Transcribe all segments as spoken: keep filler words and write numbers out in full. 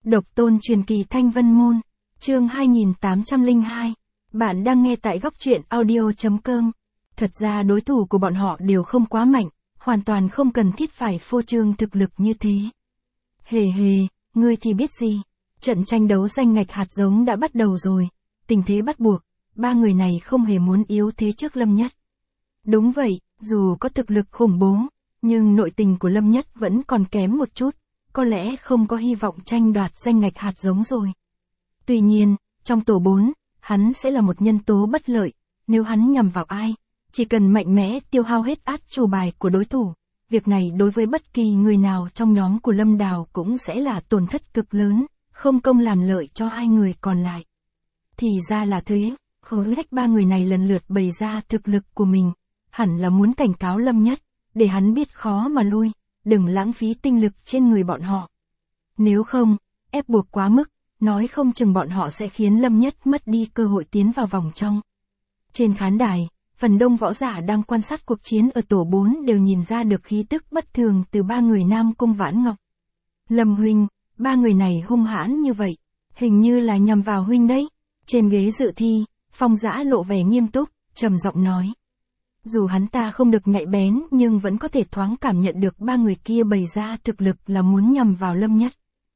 Độc tôn truyền kỳ Thanh Vân Môn, chương hai nghìn tám trăm lẻ hai. Bạn đang nghe tại góc truyện audio chấm com. Thật ra đối thủ của bọn họ đều không quá mạnh, hoàn toàn không cần thiết phải phô trương thực lực như thế. Hề hề, ngươi thì biết gì? Trận tranh đấu danh ngạch hạt giống đã bắt đầu rồi. Tình thế bắt buộc, ba người này không hề muốn yếu thế trước Lâm Nhất. Đúng vậy, dù có thực lực khủng bố, nhưng nội tình của Lâm Nhất vẫn còn kém một chút, có lẽ không có hy vọng tranh đoạt danh ngạch hạt giống rồi. Tuy nhiên, trong tổ bốn, hắn sẽ là một nhân tố bất lợi, nếu hắn nhằm vào ai, chỉ cần mạnh mẽ tiêu hao hết át chủ bài của đối thủ, việc này đối với bất kỳ người nào trong nhóm của Lâm Đào cũng sẽ là tổn thất cực lớn, không công làm lợi cho hai người còn lại. Thì ra là thế, hối hách ba người này lần lượt bày ra thực lực của mình, hẳn là muốn cảnh cáo Lâm Nhất, để hắn biết khó mà lui, đừng lãng phí tinh lực trên người bọn họ. Nếu không, ép buộc quá mức, nói không chừng bọn họ sẽ khiến Lâm Nhất mất đi cơ hội tiến vào vòng trong. Trên khán đài, phần đông võ giả đang quan sát cuộc chiến ở tổ bốn đều nhìn ra được khí tức bất thường từ ba người Nam Cung Vãn Ngọc. Lâm huynh, ba người này hung hãn như vậy, hình như là nhằm vào huynh đấy. Trên ghế dự thi, Phong Dã lộ vẻ nghiêm túc, trầm giọng nói. Dù hắn ta không được nhạy bén nhưng vẫn có thể thoáng cảm nhận được ba người kia bày ra thực lực là muốn nhằm vào Lâm Nhất.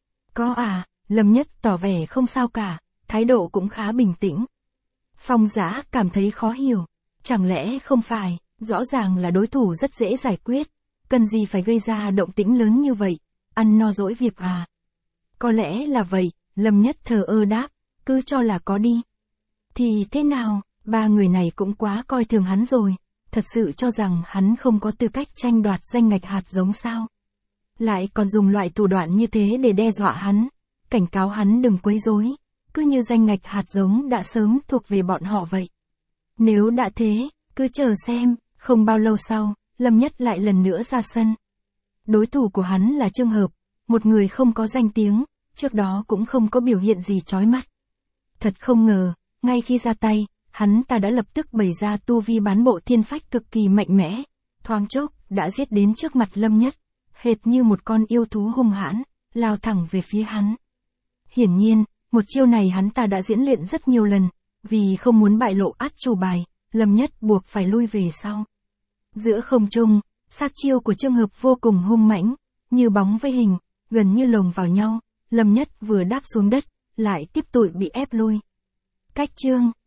Có à, Lâm Nhất tỏ vẻ không sao cả, thái độ cũng khá bình tĩnh. Phong Dã cảm thấy khó hiểu, chẳng lẽ không phải, rõ ràng là đối thủ rất dễ giải quyết, cần gì phải gây ra động tĩnh lớn như vậy, ăn no dỗi việc à. Có lẽ là vậy, Lâm Nhất thờ ơ đáp, cứ cho là có đi. Thì thế nào, ba người này cũng quá coi thường hắn rồi. Thật sự cho rằng hắn không có tư cách tranh đoạt danh ngạch hạt giống sao? Lại còn dùng loại thủ đoạn như thế để đe dọa hắn, cảnh cáo hắn đừng quấy rối, cứ như danh ngạch hạt giống đã sớm thuộc về bọn họ vậy. Nếu đã thế, cứ chờ xem, không bao lâu sau, Lâm Nhất lại lần nữa ra sân. Đối thủ của hắn là Trương Hợp, một người không có danh tiếng, trước đó cũng không có biểu hiện gì chói mắt. Thật không ngờ, ngay khi ra tay, hắn ta đã lập tức bày ra tu vi bán bộ thiên phách cực kỳ mạnh mẽ, thoáng chốc đã giết đến trước mặt Lâm Nhất, hệt như một con yêu thú hung hãn, lao thẳng về phía hắn. Hiển nhiên, một chiêu này hắn ta đã diễn luyện rất nhiều lần, vì không muốn bại lộ át chủ bài, Lâm Nhất buộc phải lui về sau. Giữa không trung, sát chiêu của Trương Hợp vô cùng hung mãnh, như bóng với hình, gần như lồng vào nhau, Lâm Nhất vừa đáp xuống đất, lại tiếp tục bị ép lui. Cách chương